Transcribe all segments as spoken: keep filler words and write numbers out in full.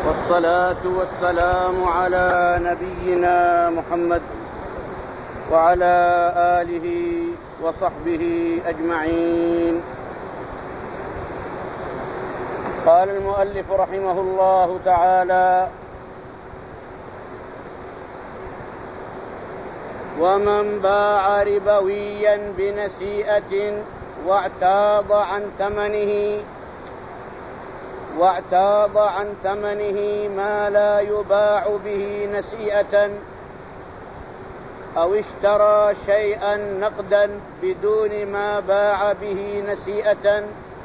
والصلاة والسلام على نبينا محمد وعلى آله وصحبه أجمعين. قال المؤلف رحمه الله تعالى: ومن باع ربويا بنسيئة واعتاض عن ثمنه واعتاض عن ثمنه ما لا يباع به نسيئة، أو اشترى شيئا نقدا بدون ما باع به نسيئة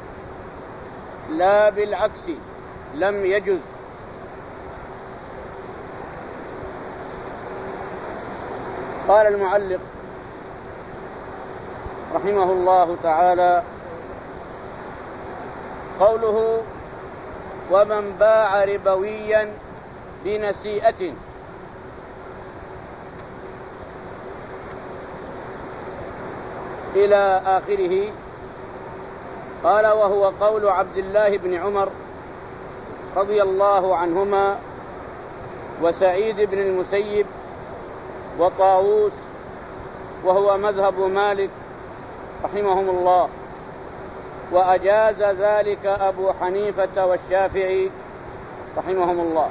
لا بالعكس لم يجز. قال المعلق رحمه الله تعالى: قوله ومن باع ربويا بنسيئة، إلى آخره. قال: وهو قول عبد الله بن عمر رضي الله عنهما وسعيد بن المسيب وطاووس، وهو مذهب مالك رحمهم الله، وأجاز ذلك أبو حنيفة والشافعي رحمهم الله.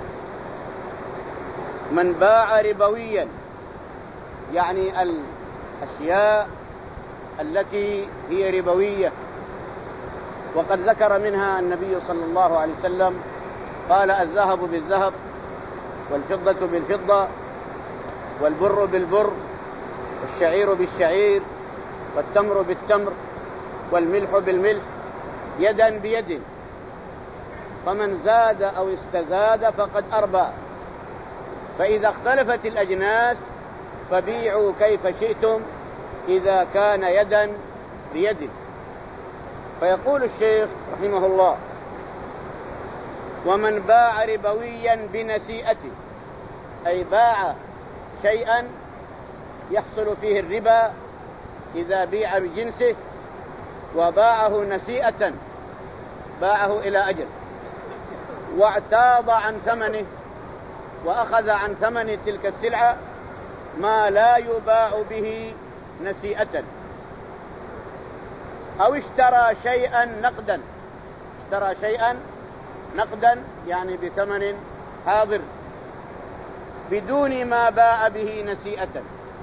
من باع ربويا يعني الأشياء التي هي ربوية، وقد ذكر منها النبي صلى الله عليه وسلم قال: الذهب بالذهب والفضة بالفضة والبر بالبر والشعير بالشعير والتمر بالتمر والملح بالملح يدا بيد، فمن زاد أو استزاد فقد أربى. فإذا اختلفت الأجناس فبيعوا كيف شئتم إذا كان يدا بيد. فيقول الشيخ رحمه الله: ومن باع ربويا بنسيئة، أي باع شيئا يحصل فيه الربا إذا بيع بجنسه، وباعه نسيئة، باعه إلى أجل، واعتاض عن ثمنه، وأخذ عن ثمن تلك السلعة ما لا يباع به نسيئة، أو اشترى شيئا نقدا. اشترى شيئا نقدا يعني بثمن حاضر بدون ما باع به نسيئة،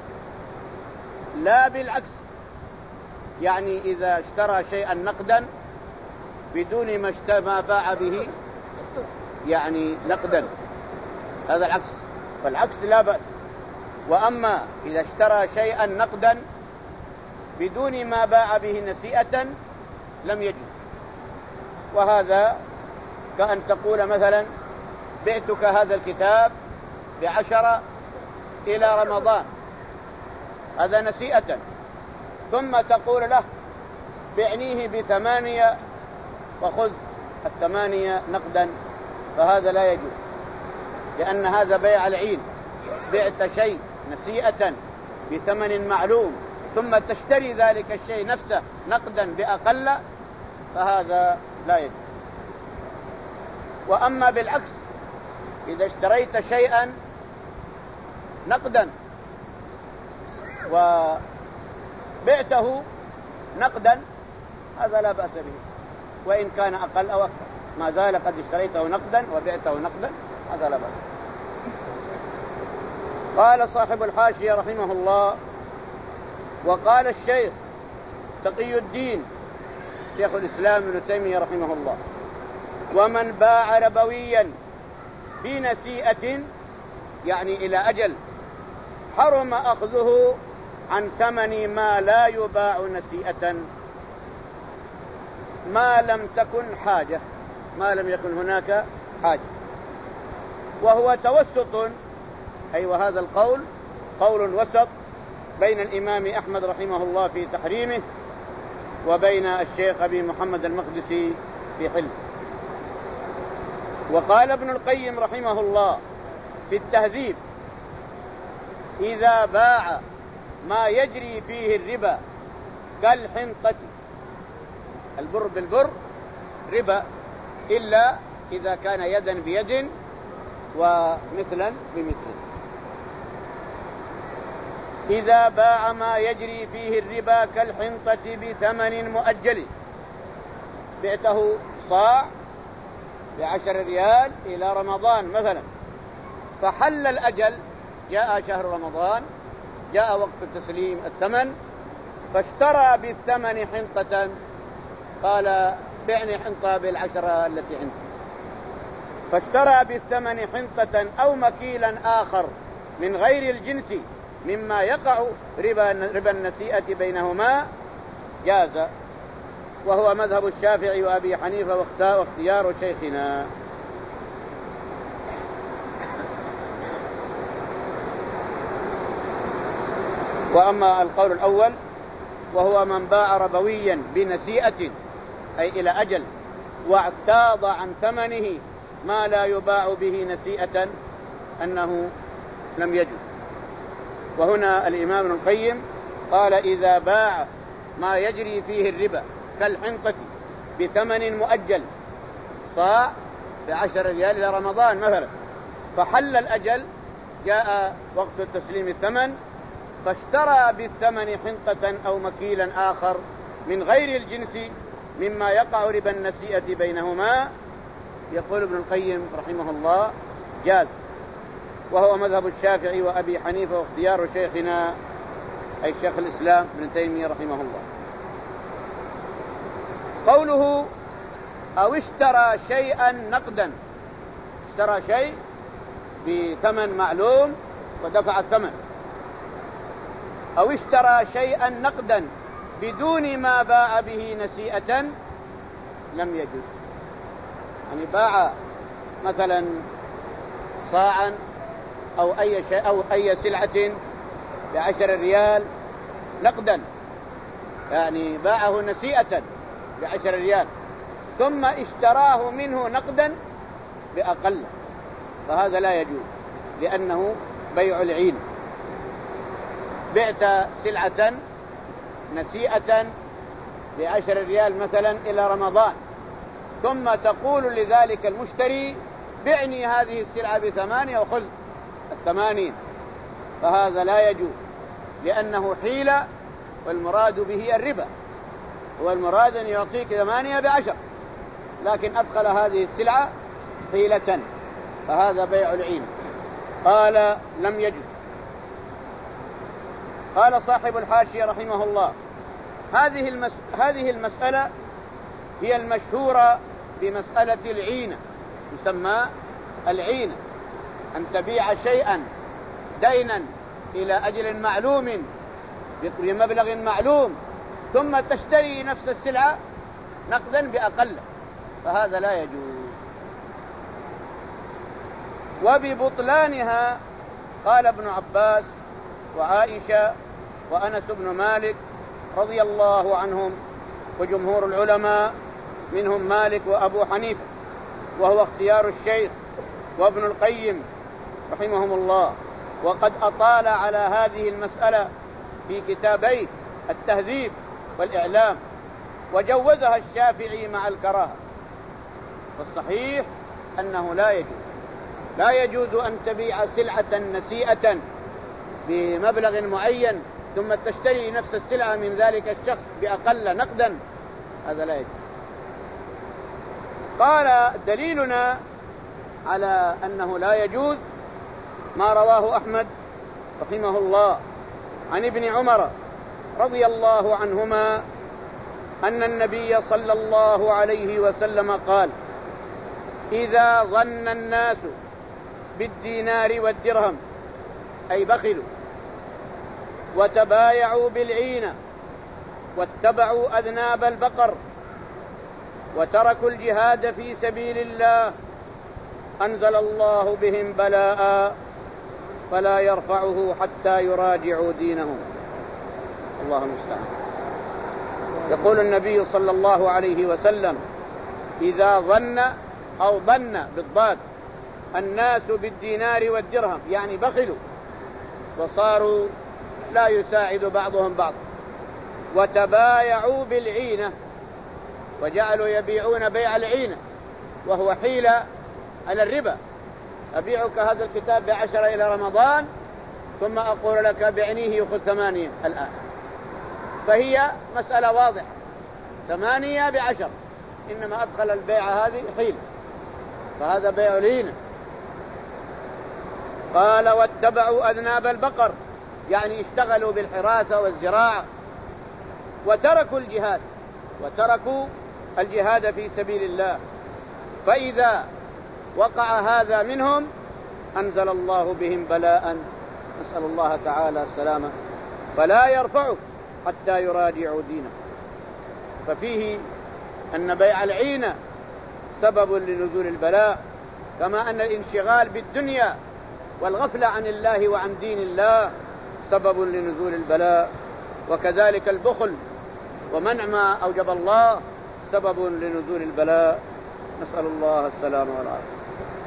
لا بالعكس، يعني إذا اشترى شيئا نقدا بدون ما ما باع به يعني نقدا، هذا العكس، فالعكس لا بأس. وأما إذا اشترى شيئا نقدا بدون ما باع به نسيئة لم يجوز. وهذا كأن تقول مثلا: بعتك هذا الكتاب بعشرة إلى رمضان، هذا نسيئة، ثم تقول له: بعنيه بثمانية وخذ الثمانية نقدا، فهذا لا يجوز، لأن هذا بيع العين. بعت شيء نسيئة بثمن معلوم ثم تشتري ذلك الشيء نفسه نقدا بأقل، فهذا لا يجوز. وأما بالعكس، إذا اشتريت شيئا نقدا وبعته نقدا هذا لا بأس به، وإن كان أقل أو أكثر، ما زال قد اشتريته نقدا وبعته نقدا، هذا لا بأس. قال صاحب الحاشية رحمه الله: وقال الشيخ تقي الدين شيخ الإسلام ابن تيمية رحمه الله: ومن باع ربويا بنسيئة يعني إلى أجل حرم أخذه عن ثمن ما لا يباع نسيئة ما لم تكن حاجة، ما لم يكن هناك حاجة. وهو توسط، أي وهذا القول قول وسط بين الإمام أحمد رحمه الله في تحريمه وبين الشيخ أبي محمد المقدسي في حله. وقال ابن القيم رحمه الله في التهذيب: إذا باع ما يجري فيه الربا كالحنطة، البر بالبر ربا إلا إذا كان يدا بيد ومثلا بمثل. إذا باع ما يجري فيه الربا كالحنطة بثمن مؤجل، بعته صاع بعشر ريال إلى رمضان مثلا، فحل الأجل، جاء شهر رمضان، جاء وقت تسليم الثمن، فاشترى بالثمن حنطة، قال بعني حنطة بالعشرة التي عندي، فاشترى بالثمن حنطة أو مكيلا آخر من غير الجنس مما يقع ربا ربا النسيئة بينهما، جاز، وهو مذهب الشافعي وأبي حنيفة واختيار شيخنا. وأما القول الأول وهو من باع ربويا بنسيئة أي إلى أجل واعتاض عن ثمنه ما لا يباع به نسيئة أنه لم يجوز. وهنا الإمام ابن القيم قال إذا باع ما يجري فيه الربا كالحنطة بثمن مؤجل، صاع بعشر ريال إلى رمضان مثلا، فحل الأجل، جاء وقت التسليم الثمن، فاشترى بالثمن حنطة أو مكيلا آخر من غير الجنس مما يقع ربا النسيئة بينهما، يقول ابن القيم رحمه الله جاز، وهو مذهب الشافعي وأبي حنيفة واختيار شيخنا أي شيخ الإسلام ابن تيمية رحمه الله. قوله أو اشترى شيئا نقدا، اشترى شيء بثمن معلوم ودفع الثمن، أو اشترى شيئا نقدا بدون ما باع به نسيئة لم يجوز. يعني باع مثلا صاعا أو أي شيء أو أي سلعة بعشر ريال نقدا، يعني باعه نسيئة بعشر ريال ثم اشتراه منه نقدا بأقل، فهذا لا يجوز لأنه بيع العين. بعت سلعة نسيئة بعشر ريال مثلا إلى رمضان، ثم تقول لذلك المشتري بعني هذه السلعة بثمانية وخذ الثمانين، فهذا لا يجوز لأنه حيلة، والمراد به الربا، والمراد أن يعطيك ثمانية بعشر، لكن أدخل هذه السلعة حيلة، فهذا بيع العين. قال لم يجوز. قال صاحب الحاشية رحمه الله هذه المس... هذه المسألة هي المشهورة بمسألة العينة، يسمى العينة، أن تبيع شيئا دينا إلى أجل معلوم بمبلغ معلوم ثم تشتري نفس السلعة نقدا بأقل، فهذا لا يجوز. وببطلانها قال ابن عباس وعائشة وأنس بن مالك رضي الله عنهم وجمهور العلماء منهم مالك وأبو حنيفة، وهو اختيار الشيخ وابن القيم رحمهم الله، وقد أطال على هذه المسألة في كتابيه التهذيب والإعلام، وجوزها الشافعي مع الكراهة. والصحيح أنه لا يجوز لا يجوز أن تبيع سلعة نسيئة بمبلغ معين ثم تشتري نفس السلعة من ذلك الشخص بأقل نقدا، هذا لا يجوز. قال دليلنا على أنه لا يجوز ما رواه أحمد رحمه الله عن ابن عمر رضي الله عنهما أن النبي صلى الله عليه وسلم قال إذا ظن الناس بالدينار والدرهم أي بخلوا وتبايعوا بالعينة واتبعوا أذناب البقر وتركوا الجهاد في سبيل الله أنزل الله بهم بلاء فلا يرفعه حتى يراجعوا دينهم. الله المستعان. يقول النبي صلى الله عليه وسلم إذا ظن أو ظن بالضاد الناس بالدينار والدرهم يعني بخلوا وصاروا لا يساعد بعضهم بعض، وتبايعوا بالعينة وجعلوا يبيعون بيع العينة وهو حيلة على الربا. أبيعك هذا الكتاب بعشرة إلى رمضان ثم أقول لك بعنيه يأخذ ثمانية الآن، فهي مسألة واضحة، ثمانية بعشر، إنما أدخل البيع هذه حيلة، فهذا بيع لينة. قال واتبعوا أذناب البقر، يعني اشتغلوا بالحراثة والزراعة وتركوا الجهاد، وتركوا الجهاد في سبيل الله. فإذا وقع هذا منهم أنزل الله بهم بلاء، نسأل الله تعالى السلامة، فلا يرفعوا حتى يراجعوا دينه. ففيه أن بيع العينة سبب لنزول البلاء، كما أن الانشغال بالدنيا والغفلة عن الله وعن دين الله سبب لنزول البلاء، وكذلك البخل ومنع ما أوجب الله سبب لنزول البلاء، نسأل الله السلامة والعافية.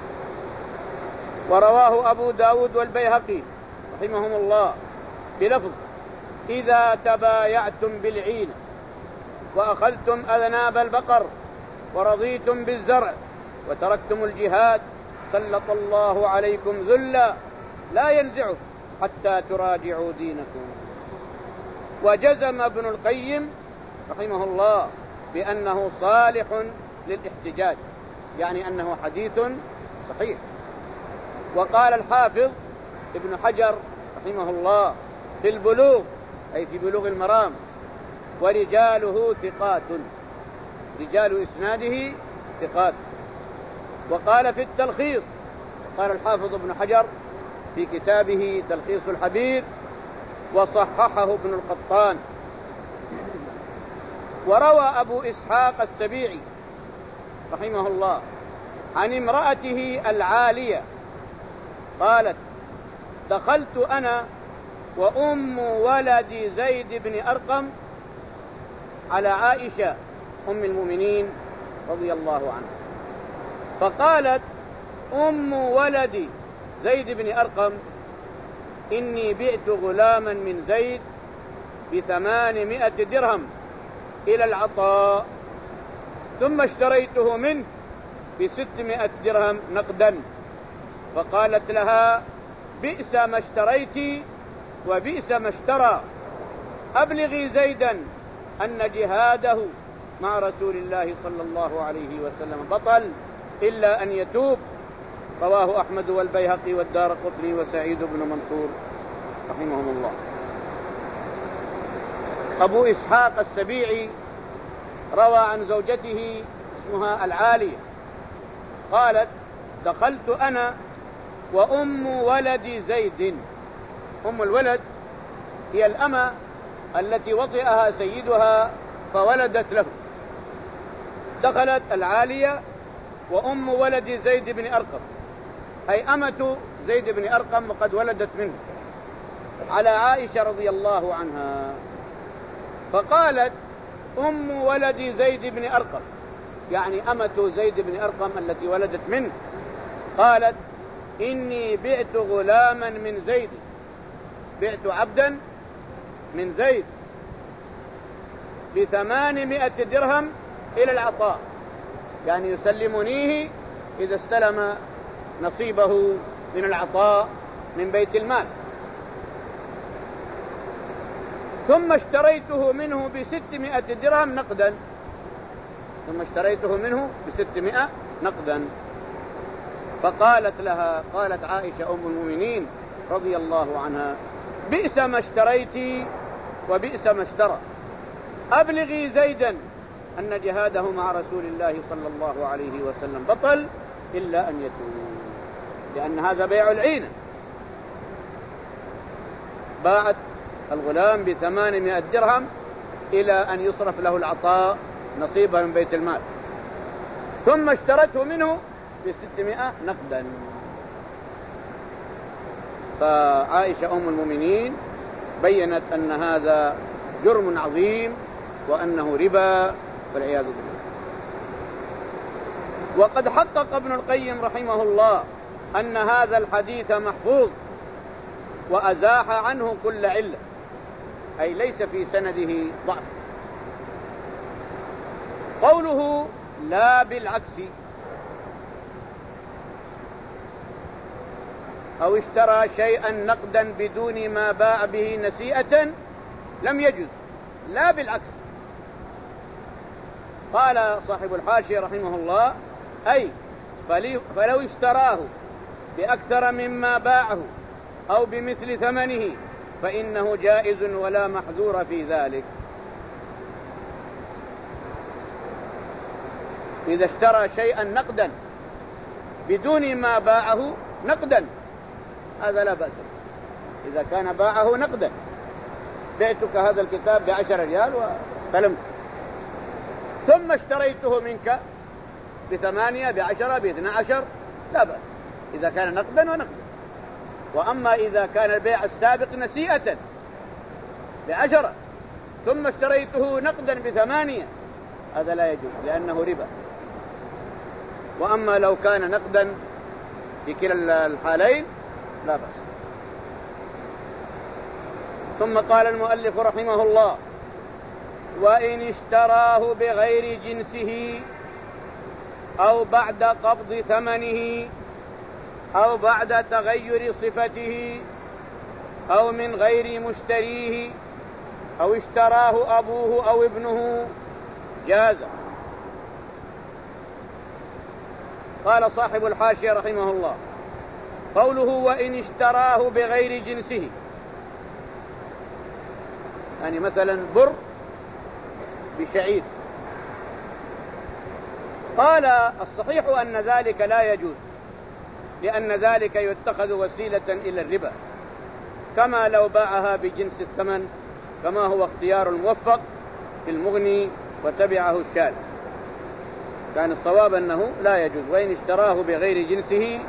ورواه أبو داود والبيهقي رحمهم الله بلفظ إذا تبايعتم بالعين وأخذتم أذناب البقر ورضيتم بالزرع وتركتم الجهاد سلط الله عليكم ذلا لا ينزعه حتى تراجعوا دينكم. وجزم ابن القيم رحمه الله بأنه صالح للاحتجاج، يعني أنه حديث صحيح. وقال الحافظ ابن حجر رحمه الله في البلوغ، أي في بلوغ المرام، ورجاله ثقات، رجال إسناده ثقات. وقال في التلخيص، قال الحافظ ابن حجر في كتابه تلخيص الحبير وصححه ابن القطان. وروى أبو إسحاق السبيعي رحمه الله عن امرأته العالية قالت دخلت أنا وأم ولد زيد بن أرقم على عائشة أم المؤمنين رضي الله عنها، فقالت أم ولد زيد بن أرقم إني بعت غلاما من زيد بثمانمائة درهم إلى العطاء ثم اشتريته منه بستمائة درهم نقدا. فقالت لها بئس ما اشتريت وبئس ما اشترى، أبلغي زيدا أن جهاده مع رسول الله صلى الله عليه وسلم بطل إلا أن يتوب. رواه أحمد والبيهقي والدارقطني وسعيد بن منصور رحمهم الله. أبو إسحاق السبيعي روى عن زوجته اسمها العالية قالت دخلت أنا وأم ولد زيد. أم الولد هي الأمة التي وطئها سيدها فولدت له. دخلت العالية وأم ولد زيد بن أرقم، أي أمة زيد بن أرقم وقد ولدت منه، على عائشة رضي الله عنها. فقالت أم ولد زيد بن أرقم، يعني أمة زيد بن أرقم التي ولدت منه، قالت إني بعت غلاما من زيد، بعت عبدا من زيد بثمانمائة درهم إلى العطاء، يعني يسلمنيه إذا استلم نصيبه من العطاء من بيت المال. ثم اشتريته منه بستمائة درهم نقدا، ثم اشتريته منه بستمائة نقدا. فقالت لها، قالت عائشة أم المؤمنين رضي الله عنها بئس ما اشتريت وبئس ما اشترى، أبلغي زيدا أن جهاده مع رسول الله صلى الله عليه وسلم بطل إلا أن يتوب، لأن هذا بيع العينة. باعت الغلام بثمانمائة درهم إلى أن يصرف له العطاء نصيبا من بيت المال، ثم اشترته منه بستمائة نقدا. فعائشة أم المؤمنين بيّنت أن هذا جرم عظيم وأنه ربا والعياذ بالله. وقد حقق ابن القيم رحمه الله أن هذا الحديث محفوظ وأزاح عنه كل علة، أي ليس في سنده ضعف. قوله لا بالعكس، أو اشترى شيئا نقدا بدون ما باع به نسيئة لم يجوز، لا بالعكس. قال صاحب الحاشية رحمه الله: أي فلو اشتراه بأكثر مما باعه أو بمثل ثمنه فإنه جائز ولا محذور في ذلك. إذا اشترى شيئا نقدا بدون ما باعه نقدا هذا لا بأس، إذا كان باعه نقدا، بعتك هذا الكتاب بعشر ريال وسلمت، ثم اشتريته منك بثمانية بعشرة باثنى عشر لا بأس، إذا كان نقدا ونقدا. وأما إذا كان البيع السابق نسيئة بعشرة ثم اشتريته نقدا بثمانية هذا لا يجوز لأنه ربا. وأما لو كان نقدا في كلا الحالين لا بأس. ثم قال المؤلف رحمه الله: وإن اشتراه بغير جنسه أو بعد قبض ثمنه أو بعد تغير صفته أو من غير مشتريه أو اشتراه أبوه أو ابنه جاز. قال صاحب الحاشية رحمه الله: قوله وإن اشتراه بغير جنسه، يعني مثلا بر بشعير، قال الصحيح أن ذلك لا يجوز، لأن ذلك يتخذ وسيلة إلى الربا، كما لو باعها بجنس الثمن، كما هو اختيار الموفق في المغني وتبعه الشاذ. كان الصواب أنه لا يجوز. وإن اشتراه بغير جنسه.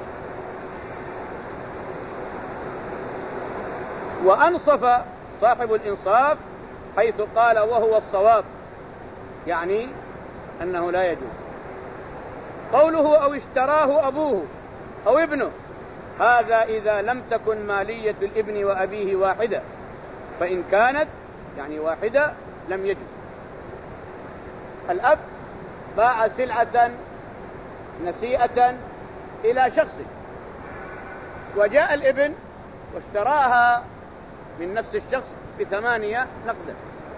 وأنصف صاحب الإنصاف حيث قال وهو الصواب، يعني أنه لا يجوز. قوله أو اشتراه أبوه أو ابنه، هذا إذا لم تكن مالية الابن وأبيه واحدة، فإن كانت يعني واحدة لم يجوز. الأب باع سلعة نسيئة إلى شخص وجاء الابن واشتراها من نفس الشخص بثمانية نقدا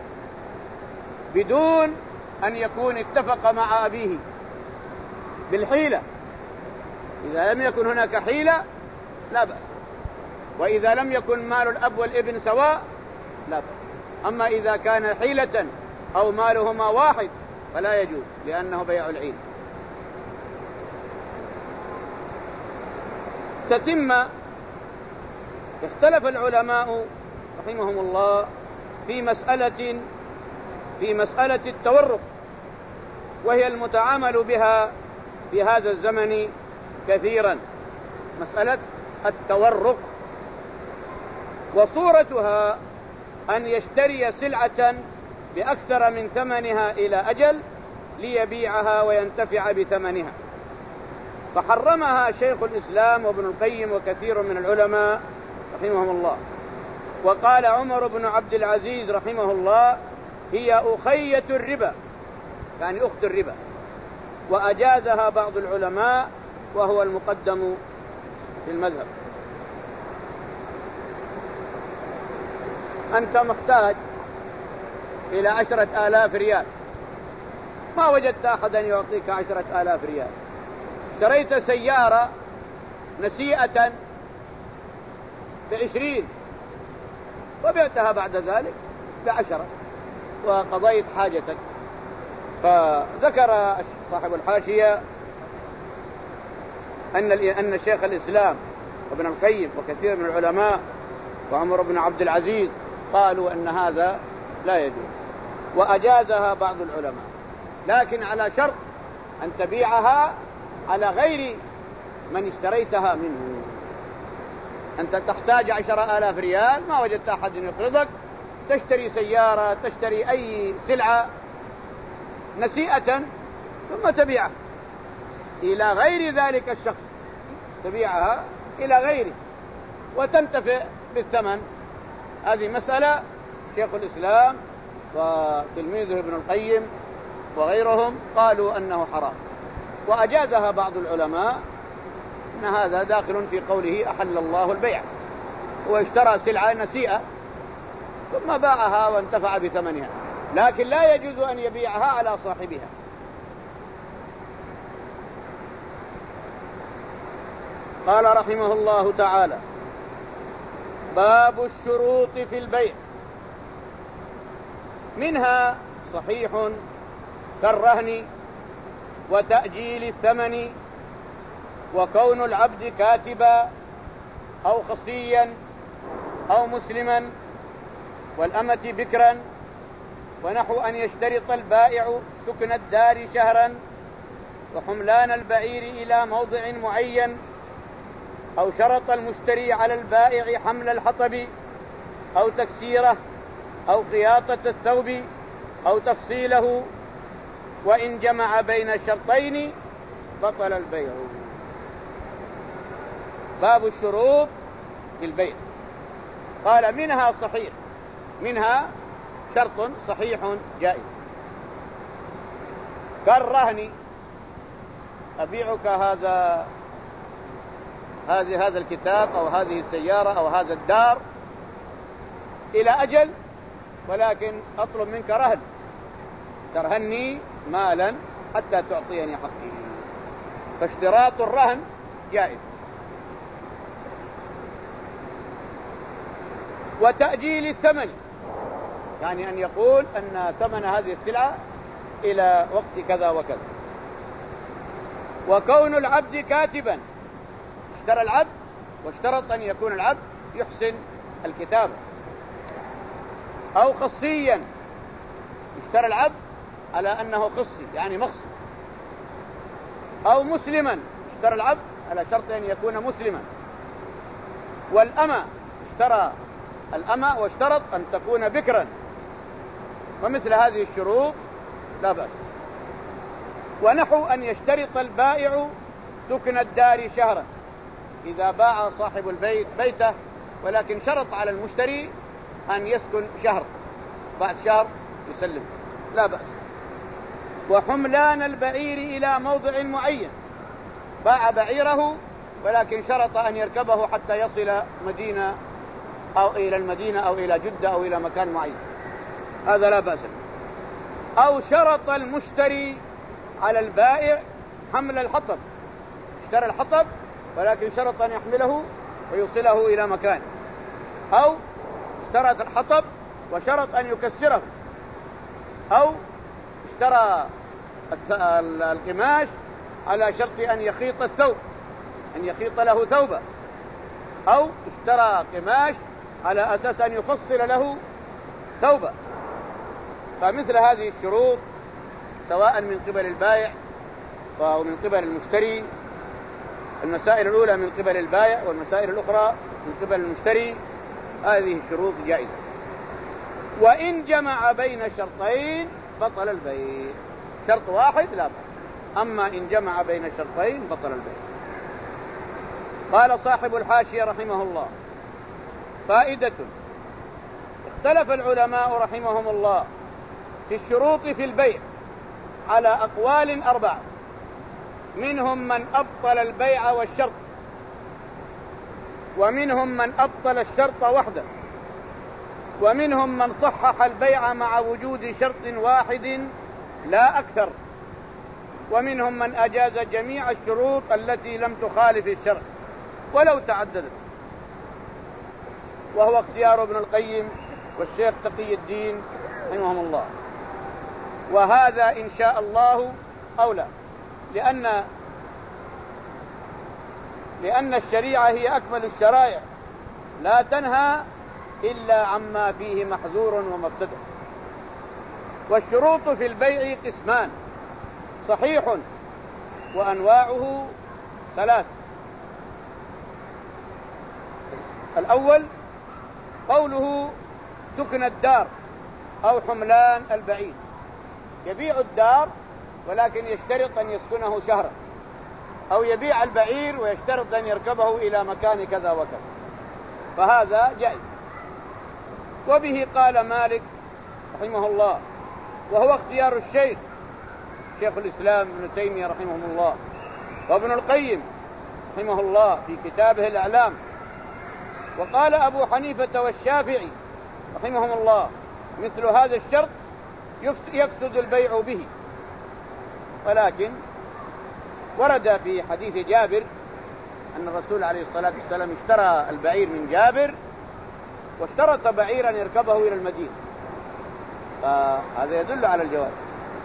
بدون أن يكون اتفق مع أبيه بالحيلة. إذا لم يكن هناك حيلة لا بأس، وإذا لم يكن مال الأب والابن سواء لا بأس. أما إذا كان حيلة أو مالهما واحد فلا يجوز، لأنه بيع العين. تتم. اختلف العلماء رحمهم الله في مسألة في مسألة التورق، وهي المتعامل بها في هذا الزمن كثيرا، مسألة التورق. وصورتها أن يشتري سلعة بأكثر من ثمنها إلى أجل ليبيعها وينتفع بثمنها، فحرمها شيخ الإسلام وابن القيم وكثير من العلماء رحمهم الله. وقال عمر بن عبد العزيز رحمه الله: هي أخية الربا، يعني أخت الربا. وأجازها بعض العلماء وهو المقدم في المذهب. أنت محتاج إلى عشرة آلاف ريال، ما وجدت أحدا يعطيك عشرة آلاف ريال، اشتريت سيارة نسيئة بعشرين وبعتها بعد ذلك بعشرة وقضيت حاجتك. فذكر صاحب الحاشية أن أن شيخ الإسلام وابن القيم وكثير من العلماء وعمر بن عبد العزيز قالوا أن هذا لا يجوز، وأجازها بعض العلماء، لكن على شرط أن تبيعها على غير من اشتريتها منه. أنت تحتاج عشرة آلاف ريال، ما وجدت أحد يقرضك، تشتري سيارة، تشتري أي سلعة نسيئة ثم تبيعها إلى غير ذلك الشخص، تبيعها إلى غيره وتنتفع بالثمن. هذه مسألة شيخ الإسلام وتلميذه ابن القيم وغيرهم قالوا أنه حرام، وأجازها بعض العلماء فإن هذا داخل في قوله أحل الله البيع. واشترى سلعة نسيئة ثم باعها وانتفع بثمنها، لكن لا يجوز أن يبيعها على صاحبها. قال رحمه الله تعالى: باب الشروط في البيع. منها صحيح كالرهن وتأجيل الثمن وكون العبد كاتبا أو خصيا أو مسلما والأمة بكرا، ونحو أن يشترط البائع سكن الدار شهرا وحملان البعير إلى موضع معين، أو شرط المشتري على البائع حمل الحطب أو تكسيره أو خياطة الثوب أو تفصيله، وإن جمع بين الشرطين بطل البيع. باب الشروط في البيع. قال: منها صحيح، منها شرط صحيح جائز كالرهن، أبيعك هذا هذه هذا الكتاب أو هذه السيارة أو هذا الدار إلى أجل، ولكن أطلب منك رهن، ترهني مالا حتى تعطيني حقي، فاشتراط الرهن جائز. وتأجيل الثمن، يعني أن يقول أن ثمن هذه السلعة إلى وقت كذا وكذا. وكون العبد كاتبا، اشترى العبد واشترط أن يكون العبد يحسن الكتابة. أو خصيا، اشترى العبد على أنه خصي يعني مخصي. أو مسلما، اشترى العبد على شرط أن يكون مسلما. والأمة، اشترى الأمة واشترط أن تكون بكرا، ومثل هذه الشروط لا بأس. ونحو أن يشترط البائع سكن الدار شهرا، إذا باع صاحب البيت بيته ولكن شرط على المشتري أن يسكن شهر، بعد شهر يسلم، لا بأس. وحملان البعير إلى موضع معين، باع بعيره ولكن شرط أن يركبه حتى يصل مدينة أو إلى المدينة أو إلى جدة أو إلى مكان معين، هذا لا بأس. أو شرط المشتري على البائع حمل الحطب، اشترى الحطب ولكن شرط أن يحمله ويوصله إلى مكان. أو اشترى الحطب وشرط أن يكسره. أو اشترى القماش على شرط أن يخيط الثوب، أن يخيط له ثوبا. أو اشترى قماش على أساس أن يفصل له ثوبا. فمثل هذه الشروط سواء من قبل البائع أو من قبل المشتري، المسائل الأولى من قبل البائع والمسائل الأخرى من قبل المشتري، هذه الشروط جائزة. وإن جمع بين شرطين بطل البيع، شرط واحد لا بأس، أما إن جمع بين شرطين بطل البيع. قال صاحب الحاشية رحمه الله: فائدة: اختلف العلماء رحمهم الله في الشروط في البيع على أقوال أربعة، منهم من أبطل البيع والشرط، ومنهم من أبطل الشرط وحده، ومنهم من صحح البيع مع وجود شرط واحد لا أكثر، ومنهم من أجاز جميع الشروط التي لم تخالف الشرع ولو تعددت، وهو اختيار ابن القيم والشيخ تقي الدين رحمهم الله. وهذا إن شاء الله أولى، لأن لأن الشريعة هي أكمل الشرائع، لا تنهى إلا عما فيه محذور ومفسدة. والشروط في البيع قسمان: صحيح وأنواعه ثلاث. الأول قوله سكن الدار أو حملان البعير، يبيع الدار ولكن يشترط أن يسكنه شهرا، أو يبيع البعير ويشترط أن يركبه إلى مكان كذا وكذا، فهذا جائز. وبه قال مالك رحمه الله، وهو اختيار الشيخ شيخ الإسلام ابن تيمية رحمه الله، وابن القيم رحمه الله في كتابه الإعلام، وقال أبو حنيفة والشافعي رحمهم الله مثل هذا الشرط يفسد البيع به. ولكن ورد في حديث جابر أن الرسول عليه الصلاة والسلام اشترى البعير من جابر واشترط بعيرا يركبه إلى المدينة، فهذا يدل على الجواز.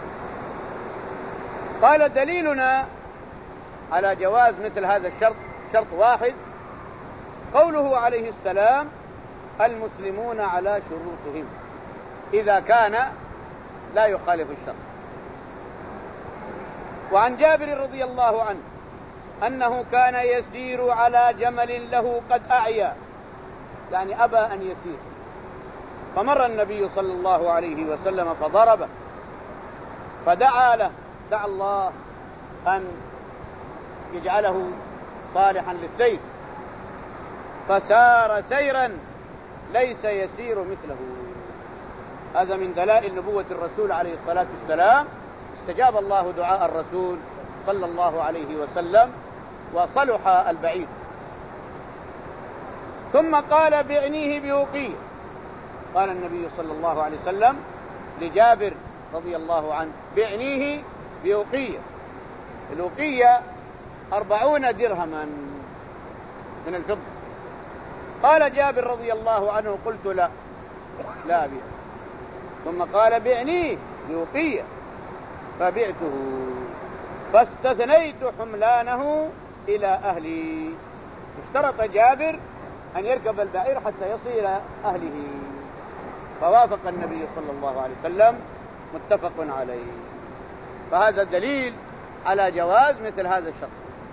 قال دليلنا على جواز مثل هذا الشرط شرط واحد قوله عليه السلام المسلمون على شروطهم إذا كان لا يخالف الشرط. وعن جابر رضي الله عنه أنه كان يسير على جمل له قد أعيا، يعني أبى أن يسير، فمر النبي صلى الله عليه وسلم فضربه، فدعا له، دعا الله أن يجعله صالحا للسير، فسار سيرا ليس يسير مثله. هذا من دلائل نبوة الرسول عليه الصلاة والسلام. استجاب الله دعاء الرسول صلى الله عليه وسلم وصلح البعير. ثم قال بعنيه بوقية، قال النبي صلى الله عليه وسلم لجابر رضي الله عنه بعنيه بوقية. الوقية أربعون درهما من الفضة. قال جابر رضي الله عنه قلت لا لا أبيع. ثم قال بعنيه بوقية فبعته، فاستثنيت حملانه إلى أهلي. اشترط جابر أن يركب البعير حتى يصل إلى أهله، فوافق النبي صلى الله عليه وسلم، متفق عليه. فهذا دليل على جواز مثل هذا الشرط.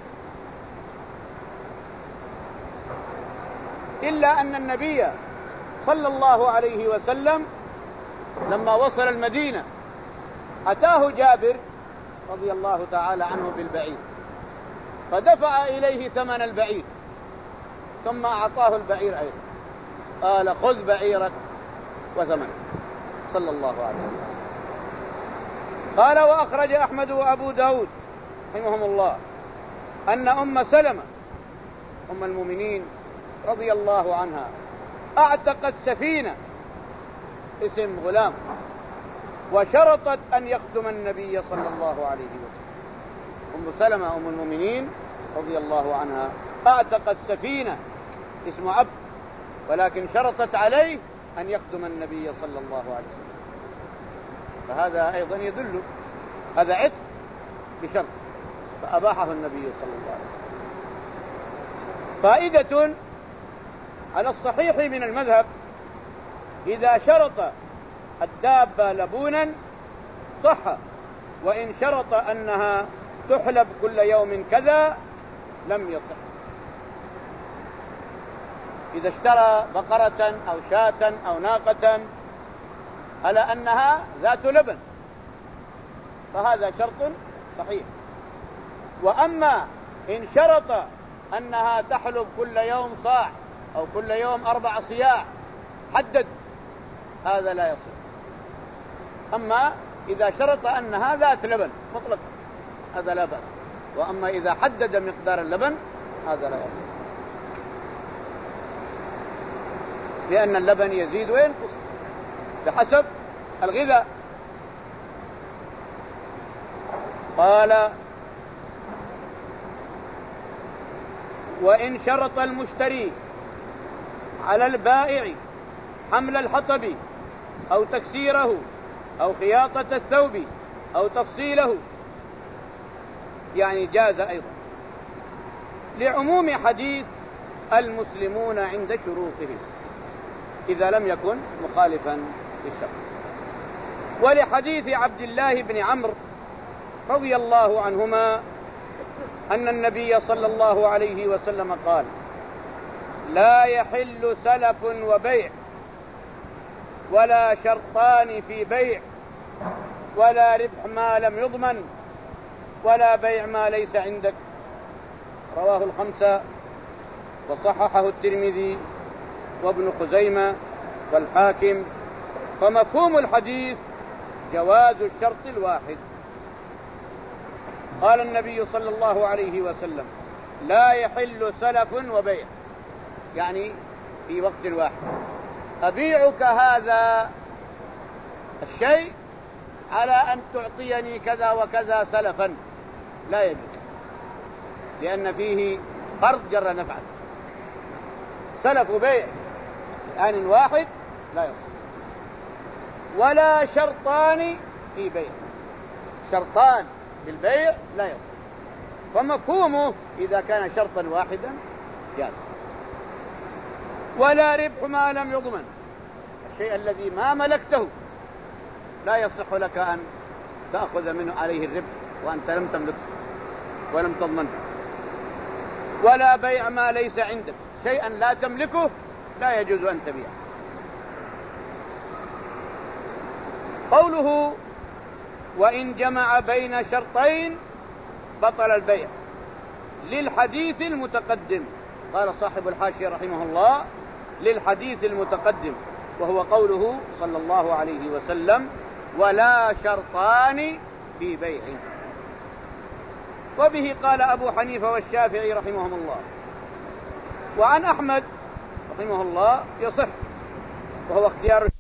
إلا أن النبي صلى الله عليه وسلم لما وصل المدينة أتاه جابر رضي الله تعالى عنه بالبعير، فدفع إليه ثمن البعير ثم أعطاه البعير أيضا، قال خذ بعيرك وثمنك صلى الله عليه وسلم. قال وأخرج أحمد وأبو داود رحمهم الله أن أم سلمة أم المؤمنين رضي الله عنها أعتقت سفينة اسم غلام، وشرطت أن يخدم النبي صلى الله عليه وسلم. أم سلمة أم المؤمنين رضي الله عنها أعتقت سفينة اسم عبد، ولكن شرطت عليه أن يخدم النبي صلى الله عليه وسلم. فهذا أيضا يدل هذا عتق بشرط، فأباحه النبي صلى الله عليه وسلم. فائدة على الصحيح من المذهب إذا شرط الدابة لبونا صح، وإن شرط أنها تحلب كل يوم كذا لم يصح. إذا اشترى بقرة أو شاة أو ناقة على أنها ذات لبن فهذا شرط صحيح. وأما إن شرط أنها تحلب كل يوم صاع أو كل يوم أربع صياع حدد، هذا لا يصح. أما إذا شرط أنها ذات لبن مطلق هذا لا بأس، وأما إذا حدد مقدار اللبن هذا لا يصح، لأن اللبن يزيد وينقص بحسب الغذاء. قال وإن شرط المشتري على البائع حمل الحطب أو تكسيره أو خياطة الثوب أو تفصيله يعني جاز أيضا، لعموم حديث المسلمون عند شروطهم إذا لم يكن مخالفا للشرع، ولحديث عبد الله بن عمرو رضي الله عنهما أن النبي صلى الله عليه وسلم قال لا يحل سلف وبيع ولا شرطان في بيع ولا ربح ما لم يضمن ولا بيع ما ليس عندك. رواه الخمسة وصححه الترمذي وابن خزيمة والحاكم. فمفهوم الحديث جواز الشرط الواحد. قال النبي صلى الله عليه وسلم لا يحل سلف وبيع، يعني في وقت واحد أبيعك هذا الشيء على أن تعطيني كذا وكذا سلفا، لا يجوز، لأن فيه قرض جر نفعا. سلف وبيع آن واحد لا يصح. ولا شرطان في بيع، شرطان بالبيع لا يصح. فمفهومه إذا كان شرطا واحدا جاز. ولا ربح ما لم يضمن، الشيء الذي ما ملكته لا يصح لك أن تأخذ منه عليه الربح وأنت لم تملكه ولم تضمنه. ولا بيع ما ليس عندك، شيئا لا تملكه لا يجوز أن تبيعه. قوله وإن جمع بين شرطين بطل البيع، للحديث المتقدم، قال صاحب الحاشية رحمه الله للحديث المتقدم، وهو قوله صلى الله عليه وسلم ولا شرطان في بيع. وبه قال أبو حنيفة والشافعي رحمهم الله. وعن أحمد رحمه الله يصح، وهو اختيار